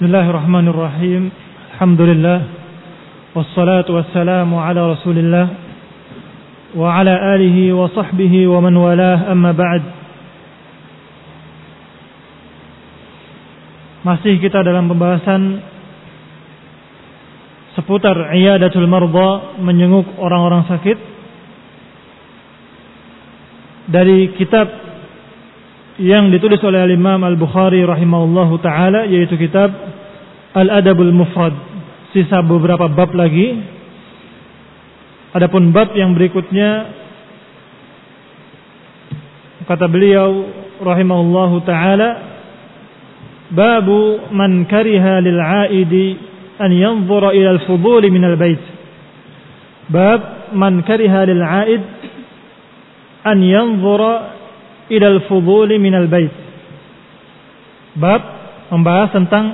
Bismillahirrahmanirrahim. Alhamdulillah. Wassalatu wassalamu ala Rasulillah wa ala alihi wa sahbihi wa man walah, amma ba'd. Masih kita dalam pembahasan seputar iyadatul marda, menyenguk orang-orang sakit, dari kitab yang ditulis oleh Imam Al-Bukhari rahimahullahu ta'ala, yaitu kitab Al-Adabul Mufrad. Sisa beberapa bab lagi. Adapun bab yang berikutnya, kata beliau rahimahullahu ta'ala, babu man kariha lil'aidi an yanzura ila al-fudul min al-bait. Bab man kariha lil'aid an yanzura ila al-fudul min al-bait. Bab membahas tentang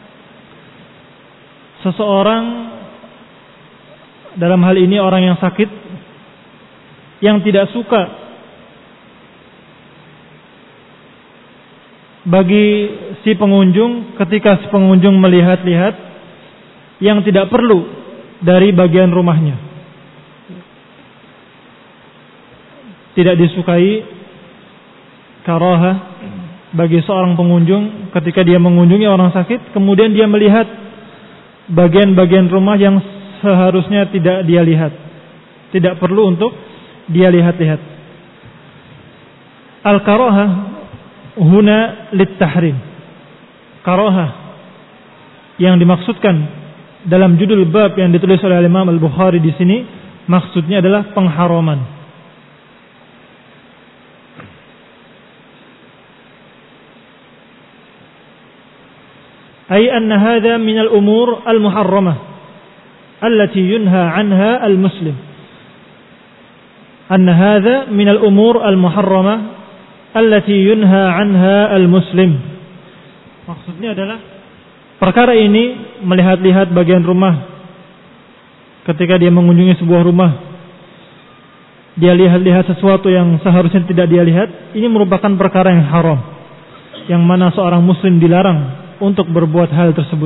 seseorang, dalam hal ini orang yang sakit, yang tidak suka bagi si pengunjung ketika si pengunjung melihat-lihat yang tidak perlu dari bagian rumahnya. Tidak disukai, karaha bagi seorang pengunjung ketika dia mengunjungi orang sakit, kemudian dia melihat bagian-bagian rumah yang seharusnya tidak dia lihat, tidak perlu untuk dia lihat-lihat. Al-karaha huna lit-tahrim. Karaha yang dimaksudkan dalam judul bab yang ditulis oleh Imam Al-Bukhari di sini, maksudnya adalah pengharaman. أي أن هذا من الأمور المحرمة التي ينهى عنها المسلم. أن هذا من الأمور المحرمة التي ينهى عنها المسلم. Maksudnya adalah perkara ini, melihat-lihat bagian rumah ketika dia mengunjungi sebuah rumah, dia lihat-lihat sesuatu yang seharusnya tidak dia lihat, ini merupakan perkara yang haram, yang mana seorang muslim dilarang untuk berbuat hal tersebut.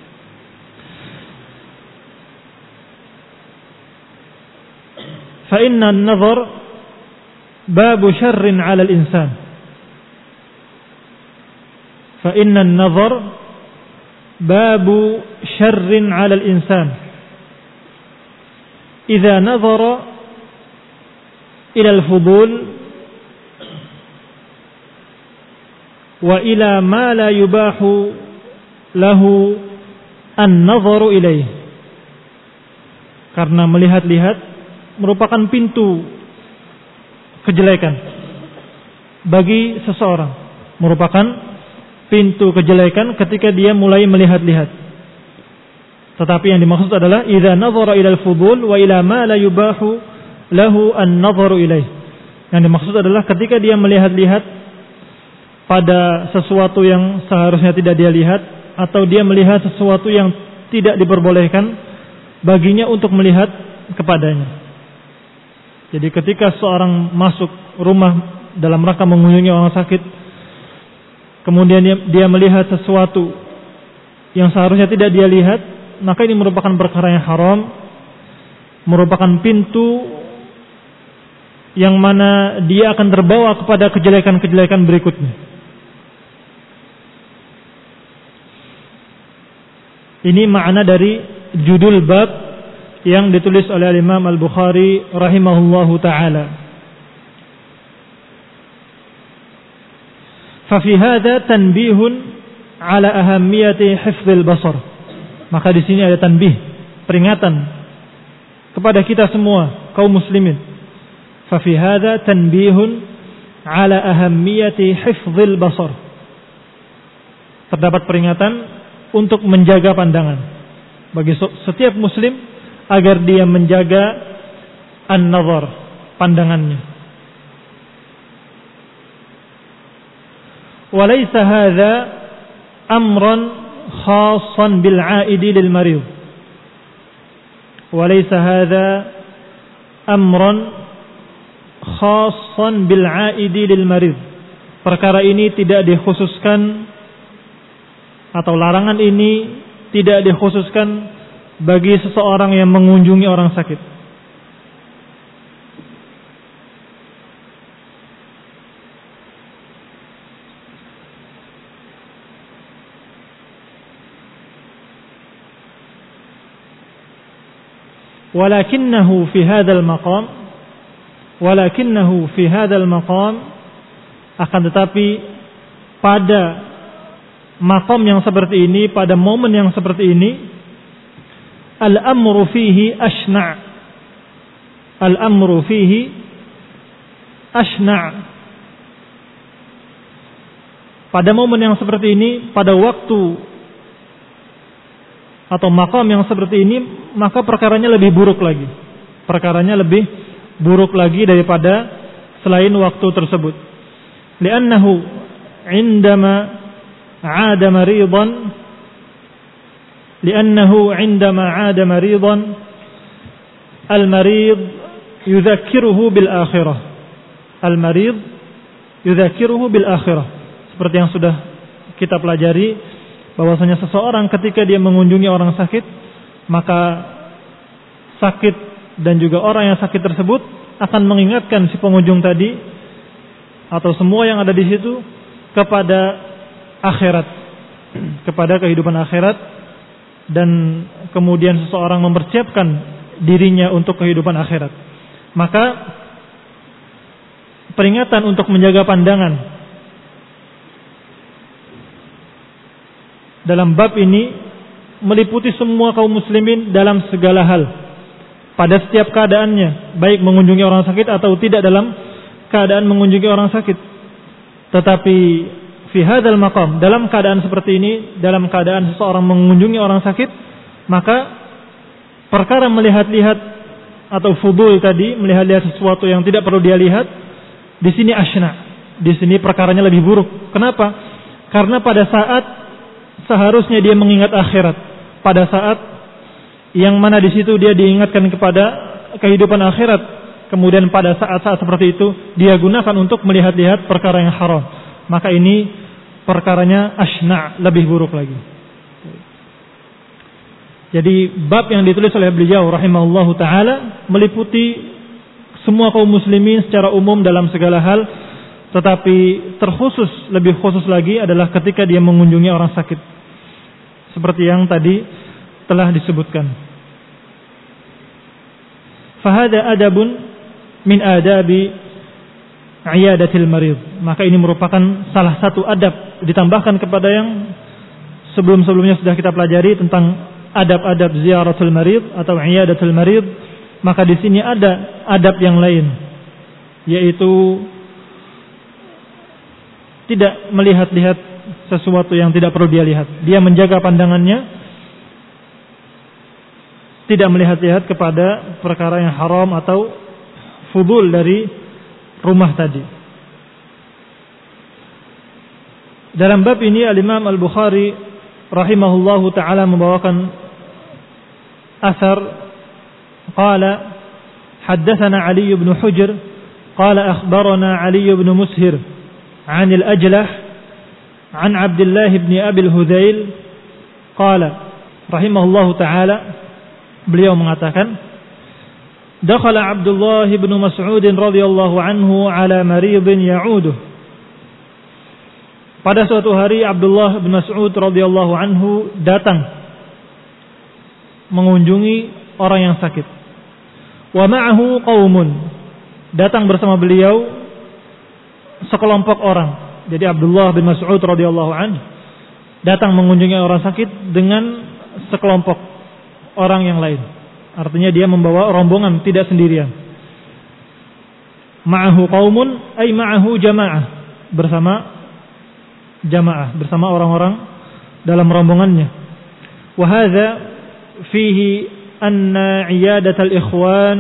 Fa inna an-nazar babu syarrin 'ala al-insan. Fa inna an-nazar babu syarrin 'ala al-insan. Idza nazara ila al-fudul wa ila ma la yubahu lahu an-nazaru ilaih. Karena melihat-lihat merupakan pintu kejelekan bagi seseorang, merupakan pintu kejelekan ketika dia mulai melihat-lihat. Tetapi yang dimaksud adalah idza nazara ila al-fudul wa ila ma la yubahu lahu an-nazaru ilaih. Yang dimaksud adalah ketika dia melihat-lihat pada sesuatu yang seharusnya tidak dia lihat, atau dia melihat sesuatu yang tidak diperbolehkan baginya untuk melihat kepadanya. Jadi ketika seorang masuk rumah dalam rangka mengunjungi orang sakit, kemudian dia melihat sesuatu yang seharusnya tidak dia lihat, maka ini merupakan perkara yang haram, merupakan pintu yang mana dia akan terbawa kepada kejelekan-kejelekan berikutnya. Ini makna dari judul bab yang ditulis oleh Imam Al-Bukhari rahimahullahu ta'ala. Fafi hadha tanbihun ala ahammiyati hifdzil basar. Maka di sini ada tanbih, peringatan kepada kita semua kaum muslimin. Fafi hadha tanbihun ala ahammiyati hifdzil basar. Terdapat peringatan untuk menjaga pandangan bagi setiap muslim agar dia menjaga an-nazar, pandangannya. Walaysa hadza amran khassan bil 'aidi lil marid. Walaysa hadza amran khassan bil 'aidi lil marid. Perkara ini tidak dikhususkan atau larangan ini tidak dikhususkan bagi seseorang yang mengunjungi orang sakit. Walakinnahu fi hadzal maqam akan tetapi pada maqam yang seperti ini, pada momen yang seperti ini, al-amru fihi ashna'. Pada momen yang seperti ini, pada waktu atau maqam yang seperti ini, maka perkaranya lebih buruk lagi. Perkaranya lebih buruk lagi daripada selain waktu tersebut. Li'annahu 'indama 'ada maridan al-marid yudzakiruhu bil akhirah. Seperti yang sudah kita pelajari, bahwasanya seseorang ketika dia mengunjungi orang sakit, maka sakit dan juga orang yang sakit tersebut akan mengingatkan si pengunjung tadi atau semua yang ada di situ kepada akhirat, kepada kehidupan akhirat, dan kemudian seseorang mempersiapkan dirinya untuk kehidupan akhirat. Maka peringatan untuk menjaga pandangan dalam bab ini meliputi semua kaum muslimin dalam segala hal, pada setiap keadaannya, baik mengunjungi orang sakit atau tidak dalam keadaan mengunjungi orang sakit. Tetapi fi hadzal maqam, dalam keadaan seperti ini, dalam keadaan seseorang mengunjungi orang sakit, maka perkara melihat-lihat atau fudul tadi, melihat-lihat sesuatu yang tidak perlu dia lihat, di sini asyna, di sini perkaranya lebih buruk. Kenapa? Karena pada saat seharusnya dia mengingat akhirat, pada saat yang mana di situ dia diingatkan kepada kehidupan akhirat, kemudian pada saat-saat seperti itu dia gunakan untuk melihat-lihat perkara yang haram, maka ini perkaranya asyna, lebih buruk lagi. Jadi bab yang ditulis oleh beliau rahimahullahu taala meliputi semua kaum muslimin secara umum dalam segala hal, tetapi terkhusus, lebih khusus lagi adalah ketika dia mengunjungi orang sakit, seperti yang tadi telah disebutkan. Fahada adabun min adabi iyadatil marid. Maka ini merupakan salah satu adab, ditambahkan kepada yang sebelum-sebelumnya sudah kita pelajari tentang adab-adab ziyaratul marid atau iyadatul marid. Maka di sini ada adab yang lain, yaitu tidak melihat-lihat sesuatu yang tidak perlu dia lihat. Dia menjaga pandangannya, tidak melihat-lihat kepada perkara yang haram atau fudul dari rumah tadi. Dalam bab ini Al-Imam Al-Bukhari rahimahullahu ta'ala membawakan asar, qala haddatsana Ali bin Hujr qala akhbarana Ali bin Mushir an al-Ajlah an Abdullah bin Abi al-Hudzail qala rahimahullahu ta'ala, beliau mengatakan, dakhala Abdullah bin Mas'ud radhiyallahu anhu ala maridin ya'uduh. Pada suatu hari Abdullah bin Mas'ud radhiyallahu anhu datang mengunjungi orang yang sakit. Wa ma'ahu qaumun, datang bersama beliau sekelompok orang. Jadi Abdullah bin Mas'ud radhiyallahu anhu datang mengunjungi orang sakit dengan sekelompok orang yang lain. Artinya dia membawa rombongan, tidak sendirian. Ma'ahu qaumun ay ma'ahu jamaah, bersama jamaah, bersama orang-orang dalam rombongannya. Wa hadza fihi anna iyadatal ikhwan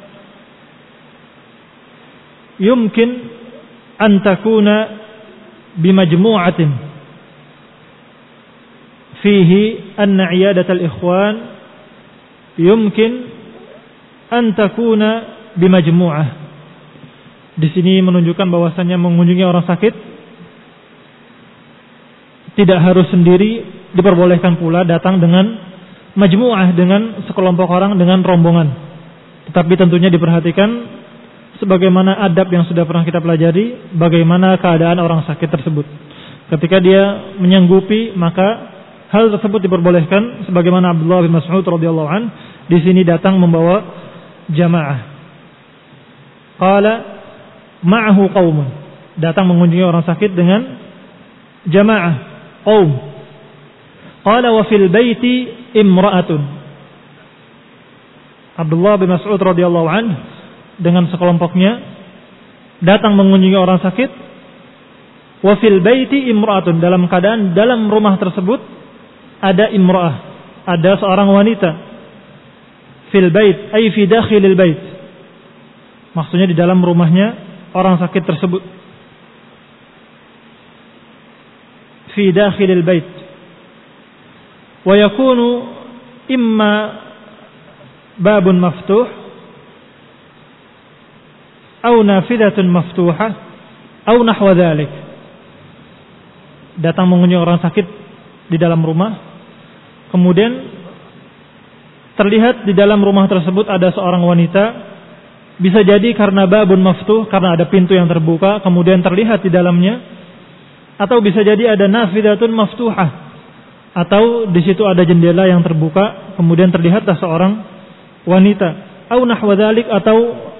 yumkin an takuna bimajmu'atin. Fihi anna iyadatal ikhwan yumkin an takuna bimajmu'ah. Di sini menunjukkan bahwasannya mengunjungi orang sakit tidak harus sendiri, diperbolehkan pula datang dengan majmu'ah, dengan sekelompok orang, dengan rombongan. Tetapi tentunya diperhatikan sebagaimana adab yang sudah pernah kita pelajari, bagaimana keadaan orang sakit tersebut. Ketika dia menyanggupi, maka hal tersebut diperbolehkan, sebagaimana Abdullah bin Mas'ud radhiyallahu an di sini datang membawa jamaah. Qala ma'ahu qaumun, datang mengunjungi orang sakit dengan jamaah, qaum. Qala wa fil baiti imra'atun. Abdullah bin Mas'ud radhiyallahu an dengan sekelompoknya datang mengunjungi orang sakit. Wa fil baiti imra'atun, dalam keadaan dalam rumah tersebut ada imra'ah, ada seorang wanita. Fil bait ay fi dakhilil bait, maksudnya di dalam rumahnya orang sakit tersebut. Fi dakhilil bait wa yakunu imma babun maftuh aw nafidatun maftuhah aw nahwa dhalik. Datang mengunjungi orang sakit di dalam rumah, kemudian terlihat di dalam rumah tersebut ada seorang wanita. Bisa jadi karena babun maftuh, karena ada pintu yang terbuka kemudian terlihat di dalamnya, atau bisa jadi ada nafidatun maftuhah, atau di situ ada jendela yang terbuka kemudian terlihatlah seorang wanita, au nahwa dzalik, atau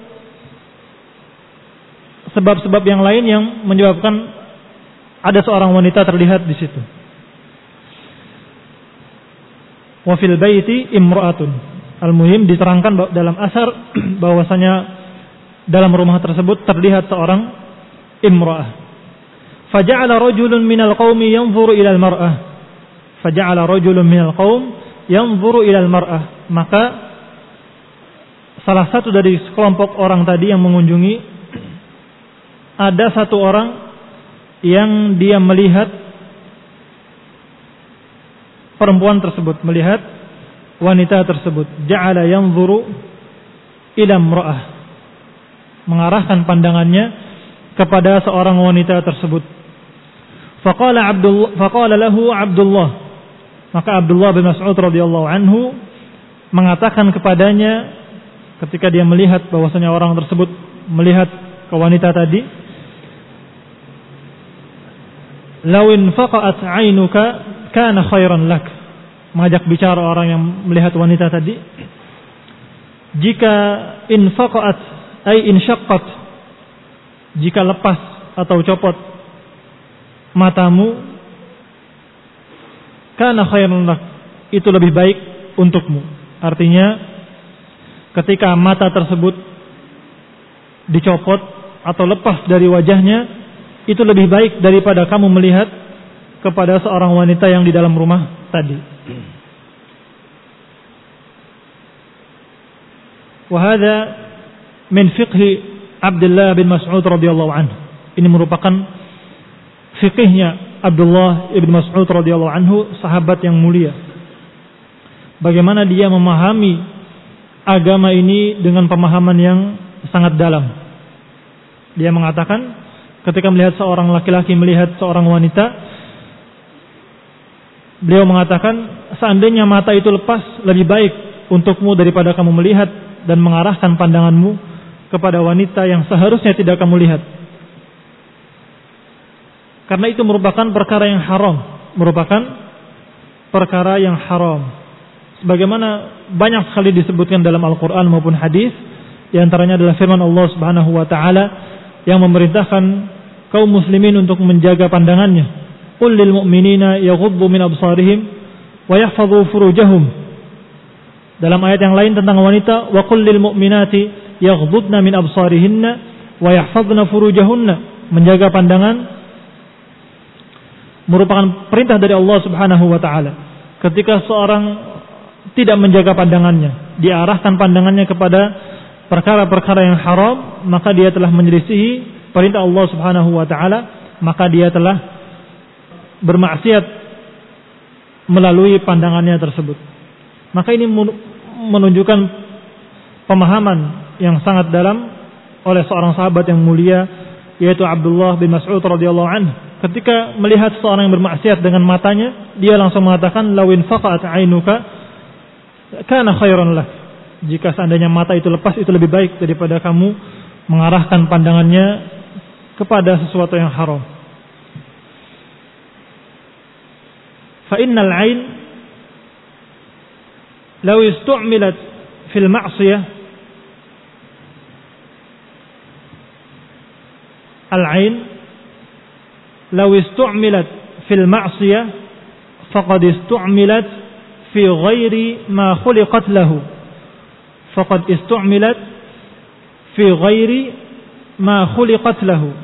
sebab-sebab yang lain yang menyebabkan ada seorang wanita terlihat di situ. Wa fil baiti imra'atun. Al-muhim diterangkan dalam asar bahwasanya dalam rumah tersebut terlihat seorang imra'ah. Faja'ala rajulun minal qaumi yanzuru ila al-mar'ah. Faja'ala rajulun minal qaum yanzuru ila al-mar'ah. Maka salah satu dari sekelompok orang tadi yang mengunjungi, ada satu orang yang dia melihat perempuan tersebut, melihat wanita tersebut. Ja'ala yanzuru ila imra'ah, mengarahkan pandangannya kepada seorang wanita tersebut. Faqala lahu Abdullah, maka Abdullah bin Mas'ud radhiyallahu anhu mengatakan kepadanya ketika dia melihat bahwasanya orang tersebut melihat ke wanita tadi, law infaqat 'ainuka kana khairan lak. Mengajak bicara orang yang melihat wanita tadi, jika infaqat ay inshaqqat, jika lepas atau copot matamu, kana khairan lak, itu lebih baik untukmu. Artinya ketika mata tersebut dicopot atau lepas dari wajahnya, itu lebih baik daripada kamu melihat kepada seorang wanita yang di dalam rumah tadi. Wa hadza min fiqhi Abdullah bin Mas'ud radhiyallahu anhu. Ini merupakan fikihnya Abdullah bin Mas'ud radhiyallahu anhu, sahabat yang mulia. Bagaimana dia memahami agama ini dengan pemahaman yang sangat dalam. Dia mengatakan, ketika melihat seorang laki-laki melihat seorang wanita, beliau mengatakan, seandainya mata itu lepas, lebih baik untukmu daripada kamu melihat dan mengarahkan pandanganmu kepada wanita yang seharusnya tidak kamu lihat. Karena itu merupakan perkara yang haram, merupakan perkara yang haram. Sebagaimana banyak sekali disebutkan dalam Al-Quran maupun hadis, di antaranya adalah firman Allah Subhanahu wa taala yang memerintahkan kaum muslimin untuk menjaga pandangannya. Qul lil mu'minina yaghuddu min absarihim wa yahfazu furujahum. Dalam ayat yang lain tentang wanita, wa qul lil mu'minati yaghuddna min absarihinna wa yahfazna furujahunna. Menjaga pandangan merupakan perintah dari Allah Subhanahu wa taala. Ketika seorang tidak menjaga pandangannya, diarahkan pandangannya kepada perkara-perkara yang haram, maka dia telah menyelisihi perintah Allah Subhanahu wa taala, maka dia telah bermaksiat melalui pandangannya tersebut. Maka ini menunjukkan pemahaman yang sangat dalam oleh seorang sahabat yang mulia, yaitu Abdullah bin Mas'ud radhiyallahu anhu, ketika melihat seorang yang bermaksiat dengan matanya, dia langsung mengatakan lawin faqat ainuka kana khairan lak. Jika seandainya mata itu lepas, itu lebih baik daripada kamu mengarahkan pandangannya kepada sesuatu yang haram. Fa innal ain law istu'milat fil ma'siyah, al-ain law istu'milat fil ma'siyah faqad istu'milat fi ghairi ma khuliqat lahu. Faqad istu'milat fi ghairi ma khuliqat lahu.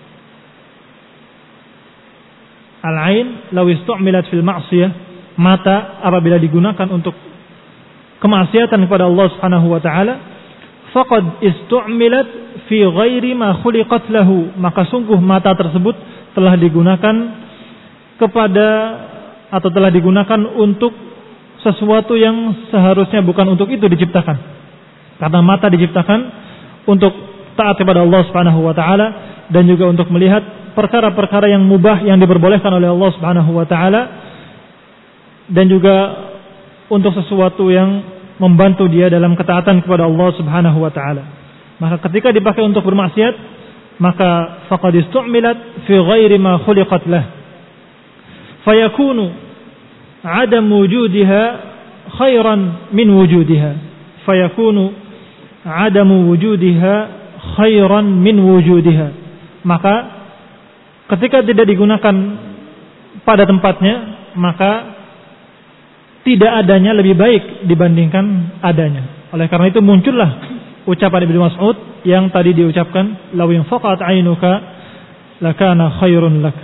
Al-ain law istu'milat fil ma'siyah, mata apabila digunakan untuk kemaksiatan kepada Allah Subhanahu wa taala, faqad istu'milat fi ghairi ma khuliqat lahu, maka sungguh mata tersebut telah digunakan kepada atau telah digunakan untuk sesuatu yang seharusnya bukan untuk itu diciptakan. Karena mata diciptakan untuk taat kepada Allah Subhanahu wa taala dan juga untuk melihat perkara-perkara yang mubah yang diperbolehkan oleh Allah Subhanahu wa taala, dan juga untuk sesuatu yang membantu dia dalam ketaatan kepada Allah Subhanahu wa taala. Maka ketika dipakai untuk bermaksiat, maka faqad istu'milat fi ghairi ma khuliqat lah. Fayakunu adam wujudiha khairan min wujudiha. Fayakunu adam wujudiha khairan min wujudiha. Maka ketika tidak digunakan pada tempatnya, maka tidak adanya lebih baik dibandingkan adanya. Oleh karena itu muncullah ucapan Ibnu Mas'ud yang tadi diucapkan, law infaqat ainuka lakana khairun lak.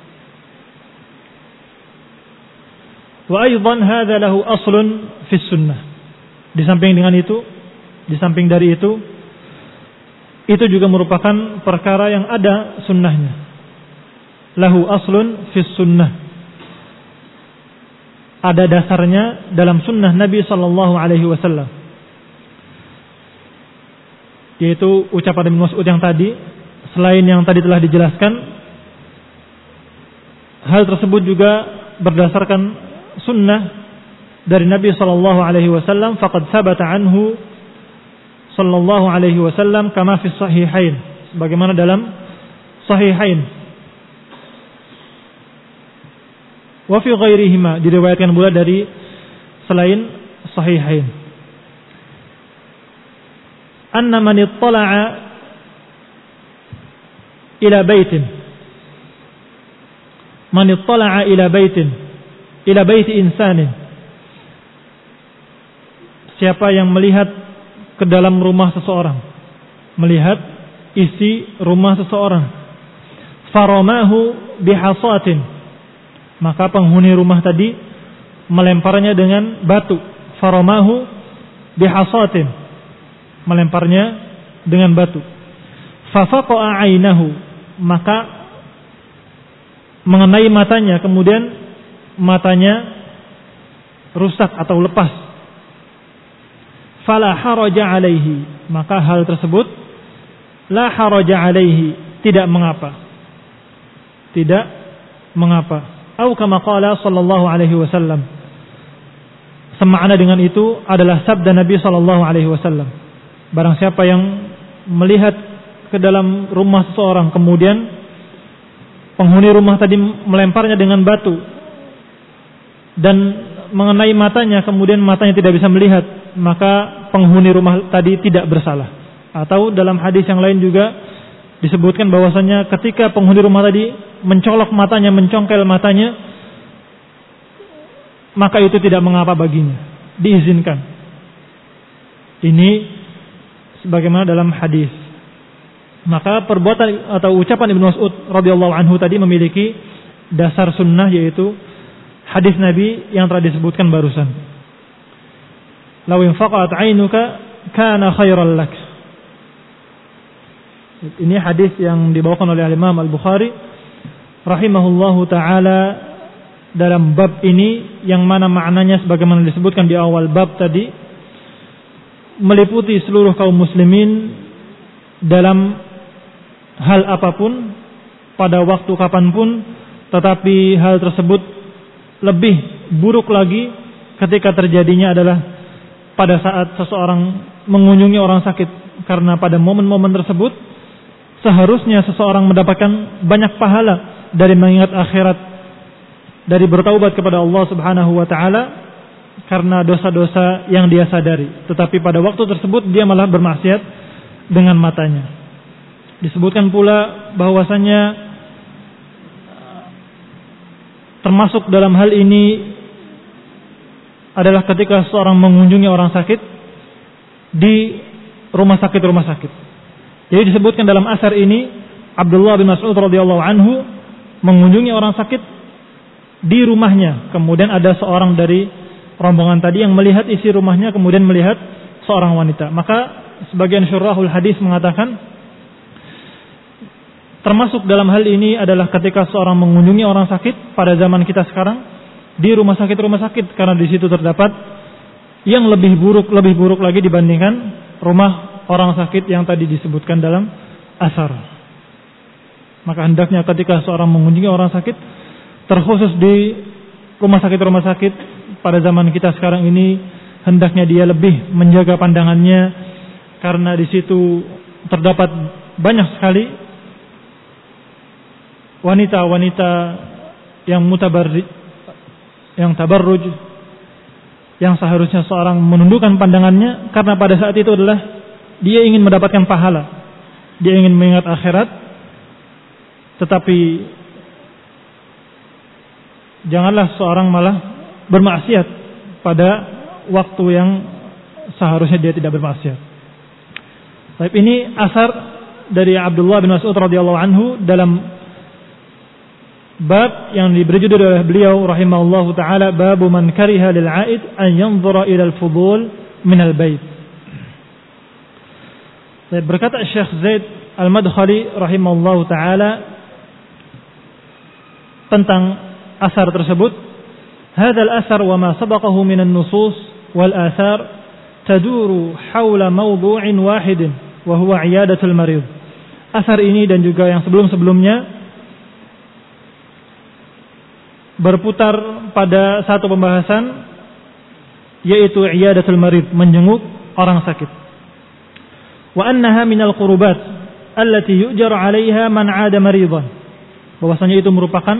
Wa aidan hadza lahu aslun fi sunnah. Di samping dengan itu, di samping dari itu juga merupakan perkara yang ada sunnahnya. Lahu aslun fi sunnah. Ada dasarnya dalam sunnah Nabi sallallahu alaihi wasallam. Yaitu ucapan Ibnu Mas'ud yang tadi, selain yang tadi telah dijelaskan, hal tersebut juga berdasarkan sunnah dari Nabi sallallahu alaihi wasallam, faqad sabata anhu sallallahu alaihi wasallam kama fi sahihain, sebagaimana dalam sahihain. Wa fi ghairihima, diriwayatkan pula dari selain sahihain. Anna man ittala'a ila baitin, man ittala'a ila baitin, ila baiti insanin, siapa yang melihat ke dalam rumah seseorang, melihat isi rumah seseorang, faramahu bihasatin, maka penghuni rumah tadi melemparnya dengan batu. Faramahu bihasatin, melemparnya dengan batu. Fafaqa'a ainahu, maka mengenai matanya, kemudian matanya rusak atau lepas. Fala haraja alaihi, maka hal tersebut la haraja alaihi, tidak mengapa. Tidak mengapa. Atau kama qala sallallahu alaihi wasallam, semakna dengan itu adalah sabda Nabi sallallahu alaihi wasallam, barang siapa yang melihat ke dalam rumah seseorang, kemudian penghuni rumah tadi melemparnya dengan batu dan mengenai matanya, kemudian matanya tidak bisa melihat, maka penghuni rumah tadi tidak bersalah. Atau dalam hadis yang lain juga disebutkan bahwasanya ketika penghuni rumah tadi mencolok matanya, mencongkel matanya, maka itu tidak mengapa baginya, diizinkan. Ini sebagaimana dalam hadis. Maka perbuatan atau ucapan Ibnu Mas'ud radhiyallahu anhu tadi memiliki dasar sunnah, yaitu hadis Nabi yang telah disebutkan barusan. Law infaqat 'ainuka kana khairan lak. Ini hadis yang dibawakan oleh Imam Al-Bukhari rahimahullahu taala dalam bab ini, yang mana maknanya sebagaimana disebutkan di awal bab tadi, meliputi seluruh kaum muslimin dalam hal apapun, pada waktu kapanpun, tetapi hal tersebut lebih buruk lagi ketika terjadinya adalah pada saat seseorang mengunjungi orang sakit. Karena pada momen-momen tersebut seharusnya seseorang mendapatkan banyak pahala dari mengingat akhirat, dari bertaubat kepada Allah Subhanahu wa taala karena dosa-dosa yang dia sadari. Tetapi pada waktu tersebut dia malah bermaksiat dengan matanya. Disebutkan pula bahwasanya termasuk dalam hal ini adalah ketika seorang mengunjungi orang sakit di rumah sakit. Jadi disebutkan dalam asar ini Abdullah bin Mas'ud radhiyallahu anhu mengunjungi orang sakit di rumahnya. Kemudian ada seorang dari rombongan tadi yang melihat isi rumahnya, kemudian melihat seorang wanita. Maka sebagian syurahul hadis mengatakan termasuk dalam hal ini adalah ketika seorang mengunjungi orang sakit pada zaman kita sekarang di rumah sakit, karena di situ terdapat yang lebih buruk lagi dibandingkan rumah orang sakit yang tadi disebutkan dalam asar. Maka hendaknya ketika seorang mengunjungi orang sakit, terkhusus di rumah sakit pada zaman kita sekarang ini, hendaknya dia lebih menjaga pandangannya, karena di situ terdapat banyak sekali wanita-wanita yang tabarruj, yang seharusnya seorang menundukkan pandangannya, karena pada saat itu adalah dia ingin mendapatkan pahala, dia ingin mengingat akhirat. Tetapi janganlah seorang malah bermaksiat pada waktu yang seharusnya dia tidak bermaksiat. Baik, ini asar dari Abdullah bin Mas'ud radhiyallahu anhu dalam bab yang diberi judul oleh beliau rahimahullahu taala, babu man kariha lil 'aid an yanzura ila al-fudul min al-bait. Berkata Syekh Zaid Al-Madkhali rahimahullahu taala tentang asar tersebut, hadzal asar wa ma sabaqahu min an-nusus wal athar taduru haula mawdu'in wahidin wa huwa 'iyadatul marid. Asar ini dan juga yang sebelum-sebelumnya berputar pada satu pembahasan, yaitu 'iyadatul marid, menjenguk orang sakit. Wa annaha minal qurubat allati yu'jaru 'alaiha man 'ada maridan. Bahwasanya itu merupakan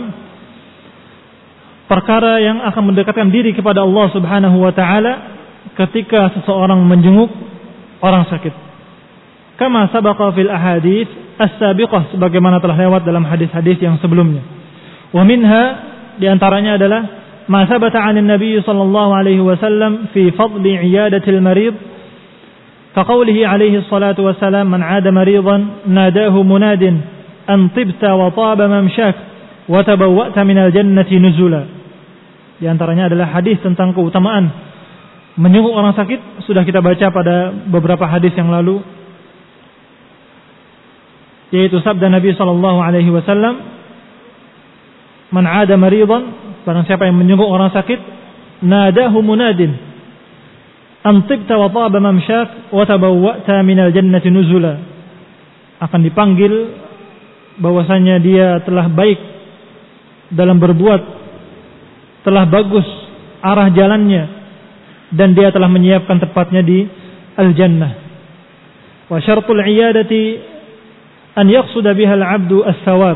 perkara yang akan mendekatkan diri kepada Allah Subhanahu wa taala ketika seseorang menjenguk orang sakit. Kama sabaqa fil ahadits as-sabiqah, sebagaimana telah lewat dalam hadis-hadis yang sebelumnya. Wa minha, di antaranya adalah ma sabata 'anil nabiy sallallahu alaihi wasallam fi fadli 'iyadatil marid, ka qoulihi alaihi salatu wassalam, man 'ada maridan nadahu munadin an tibta wa taba mamsyak wa tabawwa'ta minal jannati nuzula. Di antaranya adalah hadis tentang keutamaan menjenguk orang sakit. Sudah kita baca pada beberapa hadis yang lalu, yaitu sabda Nabi sallallahu alaihi wasallam, man 'ada maridan, barang siapa yang menjenguk orang sakit, nadahu munadin an tibta wa taba mamsyak wa tabawwa'ta minal jannati nuzula. Akan dipanggil bahwasanya dia telah baik dalam berbuat, telah bagus arah jalannya, dan dia telah menyiapkan tempatnya di al-jannah. Wa syartul 'iyadati an yaqsuda biha al-'abdu as-thawab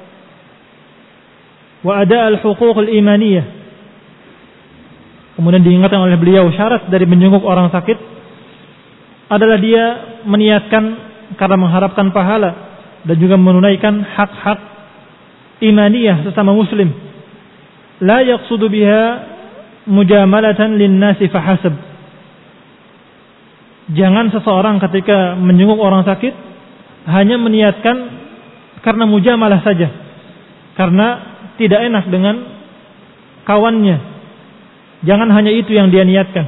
wa ada' al-huquq al-imaniyah. Kemudian diingatkan oleh beliau, syarat dari menjenguk orang sakit adalah dia meniatkan karena mengharapkan pahala dan juga menunaikan hak-hak imaniyah sesama muslim. La yaqsudu biha mujamalatan lin-nasi fahasab. Jangan seseorang ketika menjenguk orang sakit hanya meniatkan karena mujamalah saja, karena tidak enak dengan kawannya. Jangan hanya itu yang dia niatkan.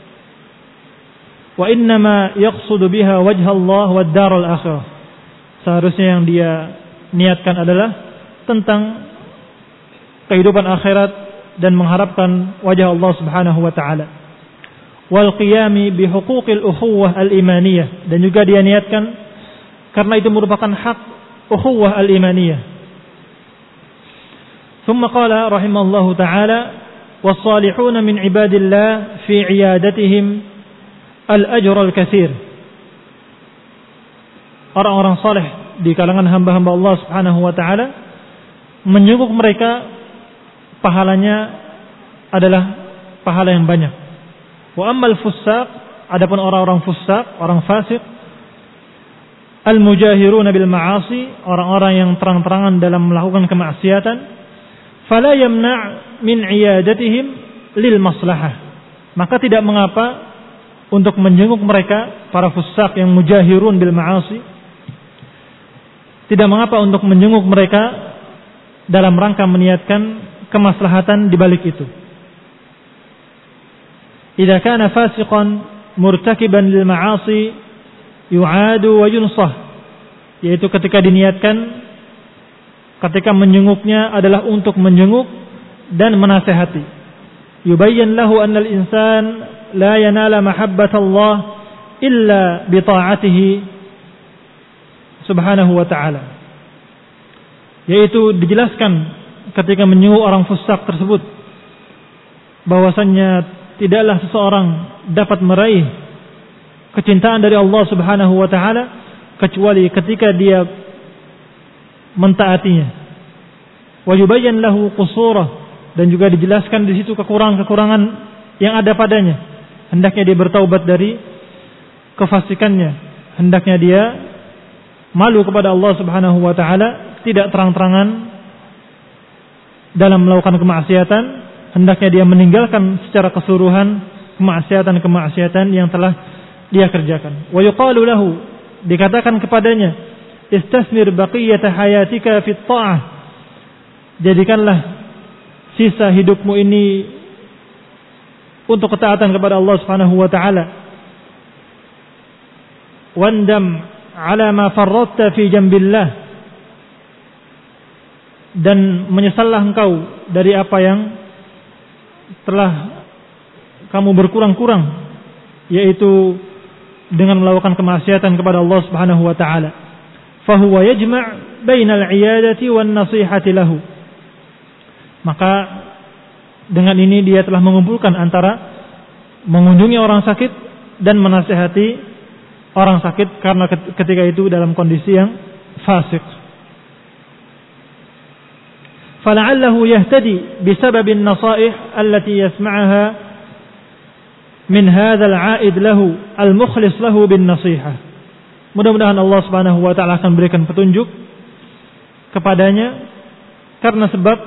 Wa innama yaqsudu biha wajha Allah wad darul akhirah. Seharusnya yang dia niatkan adalah tentang kehidupan akhirat dan mengharapkan wajah Allah Subhanahu wa taala. Wal qiyami bi huquqil ukhuwah al-imaniyah, dan juga dia niatkan karena itu merupakan hak ukhuwah al-imaniyah, ثم قال رحمه الله تعالى والصالحون من عباد الله في عيادتهم الأجر الكثير. Orang-orang saleh di kalangan hamba-hamba Allah Subhanahu wa taala, menjenguk mereka pahalanya adalah pahala yang banyak. Wa ammal fussaq, adapun orang-orang fussaq, orang fasik, al-mujahiruna bil ma'asi, orang-orang yang terang-terangan dalam melakukan kemaksiatan, fala yamna' min iyadatihim lil maslahah, maka tidak mengapa untuk menjenguk mereka, para fussaq yang mujahirun bil ma'asi, tidak mengapa untuk menjenguk mereka dalam rangka meniatkan kemaslahatan di balik itu. Idza kana fasiqan murtakiban lil ma'asi yu'adu wa yunsah, yaitu ketika diniatkan, ketika menjenguknya adalah untuk menjenguk dan menasihati. Yubayyin lahu anna al-insan la yanala mahabbatallah illa bi ta'atihi subhanahu wa ta'ala, yaitu dijelaskan ketika menjenguk orang fusaq tersebut bahwasannya tidaklah seseorang dapat meraih kecintaan dari Allah Subhanahu wa taala kecuali ketika dia mentaatinya. Wa yubayyan lahu qusurah, dan juga dijelaskan di situ kekurangan-kekurangan yang ada padanya. Hendaknya dia bertaubat dari kefasikannya, hendaknya dia malu kepada Allah Subhanahu wa taala, tidak terang-terangan dalam melakukan kemaksiatan, hendaknya dia meninggalkan secara keseluruhan kemaksiatan-kemaksiatan yang telah dia kerjakan. Wa yuqalu lahu, dikatakan kepadanya, istasmir baqiyata hayatika fit ta'ah, jadikanlah sisa hidupmu ini untuk ketaatan kepada Allah Subhanahu wa taala. Wandam ala ma farratta fi jambillah, dan menyesallah engkau dari apa yang telah kamu berkurang-kurang, yaitu dengan melakukan kemaksiatan kepada Allah Subhanahu wa taala. Fa huwa yajma' bainal 'iyadati wan nasihati lahu, maka dengan ini dia telah mengumpulkan antara mengunjungi orang sakit dan menasihati orang sakit, karena ketika itu dalam kondisi yang fasik. Fala'allahu yahtadi bisababin nasaih allati yasma'aha min hadzal 'aid lahu al-mukhlis lahu bin nasihah. Mudah-mudahan Allah Subhanahu wa taala akan berikan petunjuk kepadanya karena sebab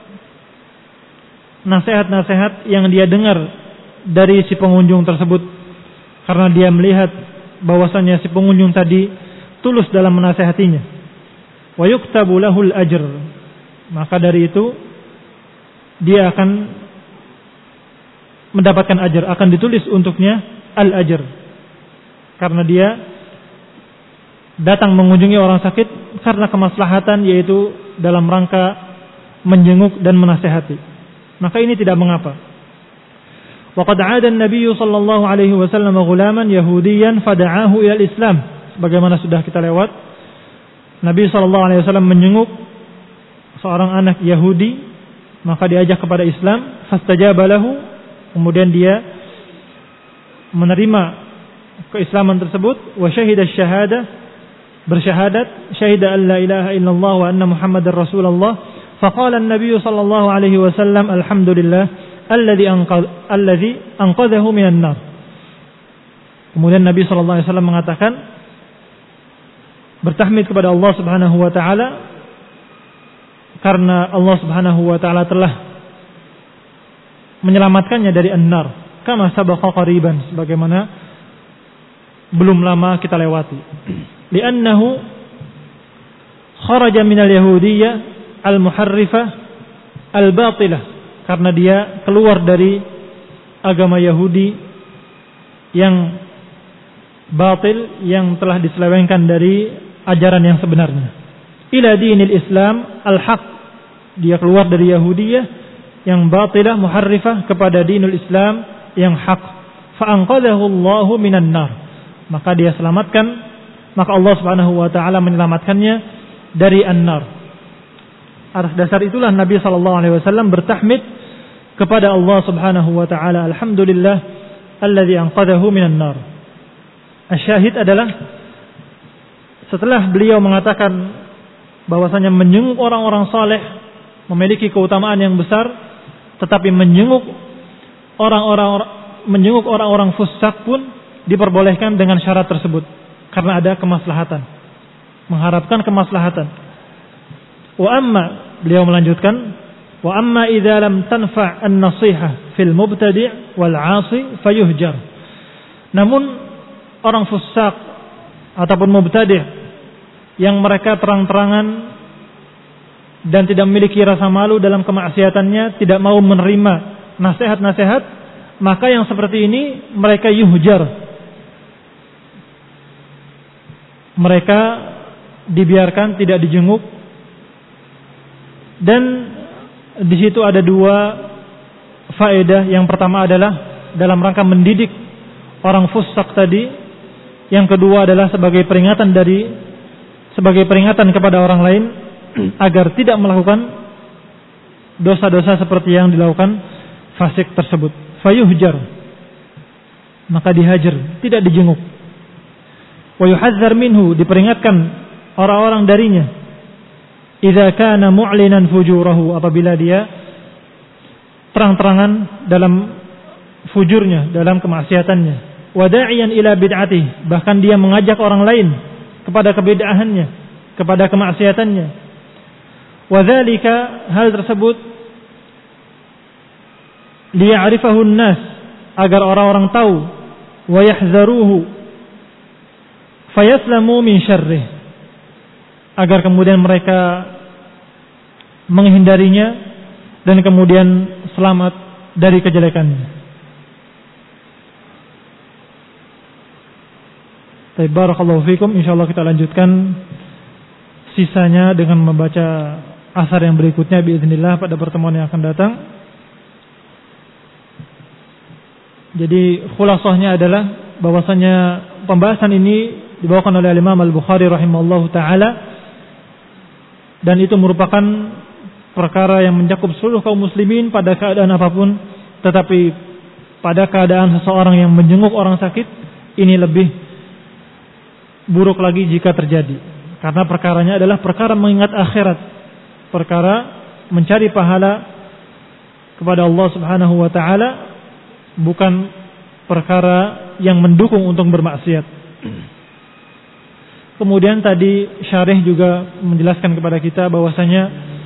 nasihat-nasihat yang dia dengar dari si pengunjung tersebut, karena dia melihat bahwasanya si pengunjung tadi tulus dalam menasihatinya. Wa yuktabu lahul ajr, maka dari itu dia akan mendapatkan ajar, akan ditulis untuknya al-ajr, karena dia datang mengunjungi orang sakit karena kemaslahatan, yaitu dalam rangka menjenguk dan menasihati. Maka ini tidak mengapa. Wa qad 'ada an-nabiy sallallahu alaihi wasallam ghulaman yahudiyan fada'ahu ila al-islam, sebagaimana sudah kita lewat, Nabi sallallahu alaihi wasallam menjenguk seorang anak Yahudi, maka diajak kepada Islam. Fastajaba lahu, kemudian dia menerima keislaman tersebut. Wa syahida syahada, bersyahadat, syahida an la ilaha illallah wa anna muhammadar rasulullah. Faqala an-nabiy sallallahu alaihi wasallam alhamdulillah alladhi anqadhahu minan nar. Kemudian Nabi sallallahu alaihi wasallam mengatakan, bertahmid kepada Allah Subhanahu wa taala karena Allah Subhanahu wa taala telah menyelamatkannya dari an-nar, kama sabaqa qariban, sebagaimana belum lama kita lewati. Li'annahu kharaja minal yahudiyyah al-muharrifah al-batilah, karena dia keluar dari agama Yahudi yang batil, yang telah diselewengkan dari ajaran yang sebenarnya. Ila dinil Islam al-haq, dia keluar dari Yahudiyah yang batilah muharrifah kepada dinul Islam yang hak. Fa anqadhahu Allahu minan nar, maka dia selamatkan, maka Allah Subhanahu wa taala menyelamatkannya dari an-nar. Atas dasar itulah Nabi SAW bertahmid kepada Allah Subhanahu wa taala, alhamdulillah alladzi anqadhahu minan nar. Asyahid adalah setelah beliau mengatakan bahwasanya menjenguk orang-orang saleh memiliki keutamaan yang besar, tetapi menjenguk orang-orang fusaq pun diperbolehkan dengan syarat tersebut karena ada kemaslahatan, mengharapkan kemaslahatan. Wa amma, beliau melanjutkan, wa amma idza lam tanfa' an-nasihah fil mubtadi' wal 'asi fayuhjar. Namun orang fusaq ataupun mubtadi' yang mereka terang-terangan dan tidak memiliki rasa malu dalam kemaksiatannya, tidak mau menerima nasihat-nasihat, maka yang seperti ini mereka yuhjar. Mereka dibiarkan, tidak dijenguk. Dan di situ ada dua faedah. Yang pertama adalah dalam rangka mendidik orang fusaq tadi. Yang kedua adalah sebagai peringatan kepada orang lain agar tidak melakukan dosa-dosa seperti yang dilakukan fasik tersebut. Fayuhjar, maka dihajar, tidak dijenguk. Wa yuhadzar minhu, diperingatkan orang-orang darinya. Idza kana mu'linan fujurahu, apabila dia terang-terangan dalam fujurnya, dalam kemaksiatannya. Wa da'iyan ila bid'atihi, bahkan dia mengajak orang lain kepada kebid'ahannya, kepada kemaksiatannya. Wa dzalika, hal tersebut liya'rifahu an-nas, agar orang-orang tahu, wa yahzaruhu fayaslamu min syarrih, agar kemudian mereka menghindarinya dan kemudian selamat dari kejelekannya. Baik, barakallahu fikum. Insyaallah kita lanjutkan sisanya dengan membaca asar yang berikutnya biiznillah pada pertemuan yang akan datang. Jadi khulasahnya adalah bahwasanya pembahasan ini dibawakan oleh Imam Al-Bukhari rahimahullahu taala, dan itu merupakan perkara yang mencakup seluruh kaum muslimin pada keadaan apapun. Tetapi pada keadaan seseorang yang menjenguk orang sakit, ini lebih buruk lagi jika terjadi, karena perkaranya adalah perkara mengingat akhirat, perkara mencari pahala kepada Allah Subhanahu wa taala, bukan perkara yang mendukung untuk bermaksiat. Kemudian tadi syarih juga menjelaskan kepada kita bahwasanya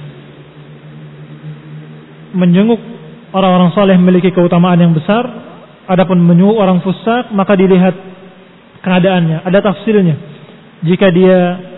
menjenguk orang-orang saleh memiliki keutamaan yang besar. Adapun menjenguk orang fusaq, maka dilihat keadaannya, ada tafsirnya. Jika dia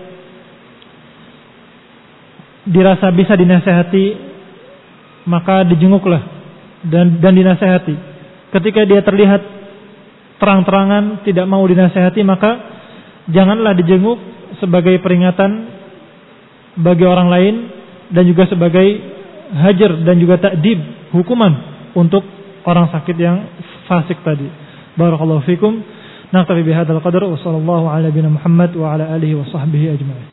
dirasa bisa dinasehati, maka dijenguklah dan dinasehati. Ketika dia terlihat terang-terangan tidak mau dinasehati, maka janganlah dijenguk, sebagai peringatan bagi orang lain dan juga sebagai hajar dan juga ta'dib, hukuman untuk orang sakit yang fasik tadi. Barakallahu fikum. Naktafi bihadzal qadar wa sallallahu ala nabiyina Muhammad wa ala alihi wa sahbihi ajma'in.